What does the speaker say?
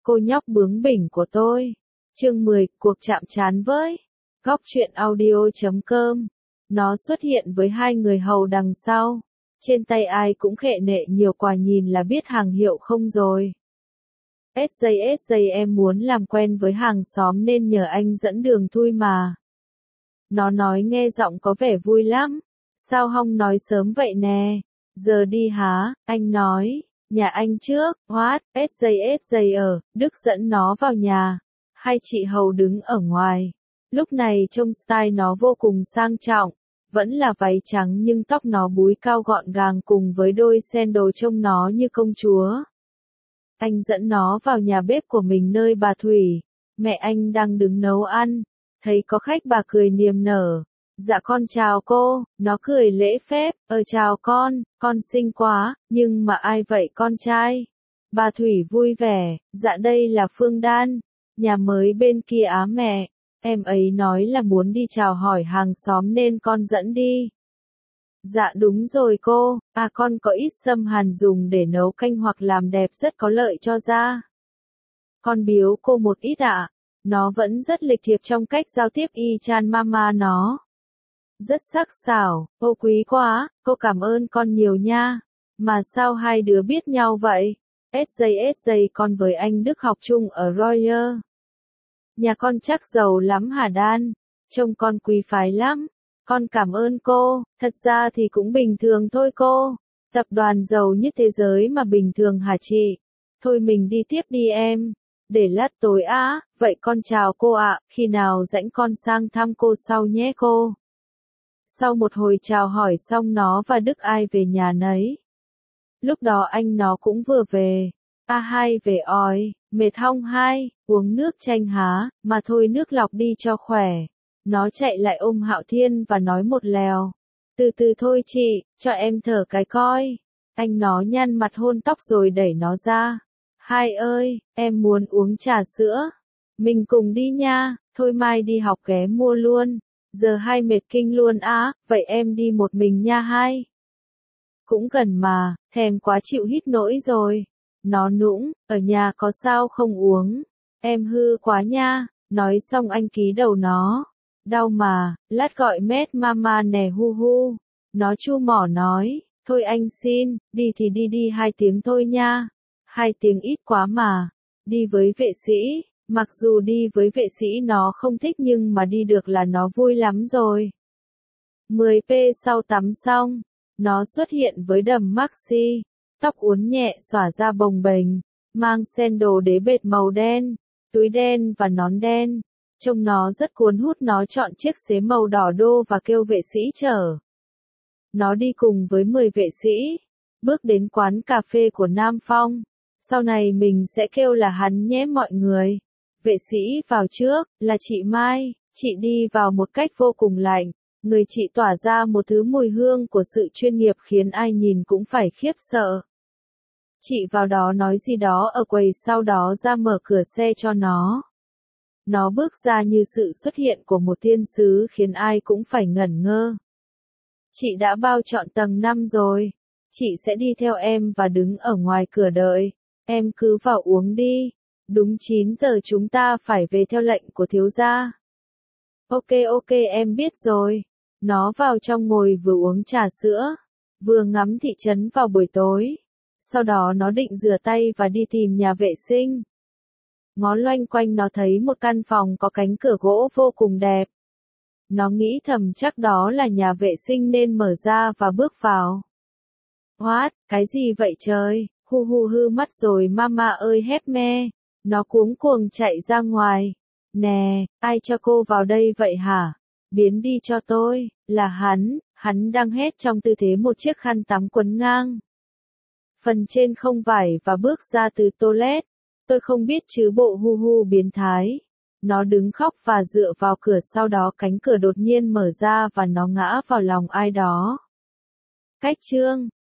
cô nhóc bướng bỉnh của tôi. Chương 10, cuộc chạm trán với Góc truyện audio.com. Nó xuất hiện với hai người hầu đằng sau. Trên tay ai cũng khệ nệ nhiều quà, nhìn là biết hàng hiệu không rồi. SJ em muốn làm quen với hàng xóm nên nhờ anh dẫn đường thui mà. Nó nói nghe giọng có vẻ vui lắm. Sao hông nói sớm vậy nè? Giờ đi hả? Anh nói. Nhà anh trước. What? SJ ở. Đức dẫn nó vào nhà. Hai chị hầu đứng ở ngoài. Lúc này trông style nó vô cùng sang trọng. Vẫn là váy trắng nhưng tóc nó búi cao gọn gàng cùng với đôi sandal trông nó như công chúa. Anh dẫn nó vào nhà bếp của mình nơi bà Thủy, mẹ anh đang đứng nấu ăn. Thấy có khách bà cười niềm nở. Dạ con chào cô, nó cười lễ phép, chào con xinh quá, nhưng mà ai vậy con trai? Bà Thủy vui vẻ, dạ đây là Phương Đan, nhà mới bên kia á mẹ, em ấy nói là muốn đi chào hỏi hàng xóm nên con dẫn đi. Dạ đúng rồi cô, con có ít sâm hàn dùng để nấu canh hoặc làm đẹp rất có lợi cho da. Con biếu cô một ít ạ. Nó vẫn rất lịch thiệp trong cách giao tiếp y chang mama nó. Rất sắc sảo, cô quý quá, cô cảm ơn con nhiều nha. Mà sao hai đứa biết nhau vậy? SJ con với anh Đức học chung ở Royal. Nhà con chắc giàu lắm hả Đan? Trông con quý phái lắm. Con cảm ơn cô, thật ra thì cũng bình thường thôi cô. Tập đoàn giàu nhất thế giới mà bình thường hả chị? Thôi mình đi tiếp đi em. Để lát tối á, vậy con chào cô ạ, khi nào rảnh con sang thăm cô sau nhé cô. Sau một hồi chào hỏi xong nó và Đức ai về nhà nấy. Lúc đó anh nó cũng vừa về. Hai về oi, mệt hông hai, uống nước chanh há, mà thôi nước lọc đi cho khỏe. Nó chạy lại ôm Hạo Thiên và nói một lèo. Từ từ thôi chị, cho em thở cái coi. Anh nó nhăn mặt hôn tóc rồi đẩy nó ra. Hai ơi, em muốn uống trà sữa. Mình cùng đi nha, thôi mai đi học ghé mua luôn. Giờ hai mệt kinh luôn á, vậy em đi một mình nha hai. Cũng gần mà, thèm quá chịu hít nỗi rồi. Nó nũng, ở nhà có sao không uống. Em hư quá nha, nói xong anh ký đầu nó. Đau mà, lát gọi mét mama nè hu hu. Nó chu mỏ nói, thôi anh xin, đi thì đi 2 tiếng thôi nha. 2 tiếng ít quá mà. Đi với vệ sĩ, mặc dù đi với vệ sĩ nó không thích nhưng mà đi được là nó vui lắm rồi. 10p sau tắm xong, nó xuất hiện với đầm maxi, tóc uốn nhẹ xõa ra bồng bềnh, mang sandal đế bệt màu đen, túi đen và nón đen. Trông nó rất cuốn hút, nó chọn chiếc xế màu đỏ đô và kêu vệ sĩ chở. Nó đi cùng với 10 vệ sĩ, bước đến quán cà phê của Nam Phong. Sau này mình sẽ kêu là hắn nhé mọi người. Vệ sĩ vào trước, là chị Mai, chị đi vào một cách vô cùng lạnh. Người chị tỏa ra một thứ mùi hương của sự chuyên nghiệp khiến ai nhìn cũng phải khiếp sợ. Chị vào đó nói gì đó ở quầy, sau đó ra mở cửa xe cho nó. Nó bước ra như sự xuất hiện của một thiên sứ khiến ai cũng phải ngẩn ngơ. Chị đã bao trọn tầng 5 rồi. Chị sẽ đi theo em và đứng ở ngoài cửa đợi. Em cứ vào uống đi. Đúng 9 giờ chúng ta phải về theo lệnh của thiếu gia. Ok em biết rồi. Nó vào trong ngồi vừa uống trà sữa, vừa ngắm thị trấn vào buổi tối. Sau đó nó định rửa tay và đi tìm nhà vệ sinh. Ngó loanh quanh nó thấy một căn phòng có cánh cửa gỗ vô cùng đẹp. Nó nghĩ thầm chắc đó là nhà vệ sinh nên mở ra và bước vào. What, cái gì vậy trời, hu hu hư mắt rồi mama ơi hép me. Nó cuống cuồng chạy ra ngoài. Nè, ai cho cô vào đây vậy hả? Biến đi cho tôi, là hắn đang hét trong tư thế một chiếc khăn tắm quấn ngang. Phần trên không vải và bước ra từ toilet. Tôi không biết chứ bộ hu hu biến thái. Nó đứng khóc và dựa vào cửa, sau đó cánh cửa đột nhiên mở ra và nó ngã vào lòng ai đó. Cách chương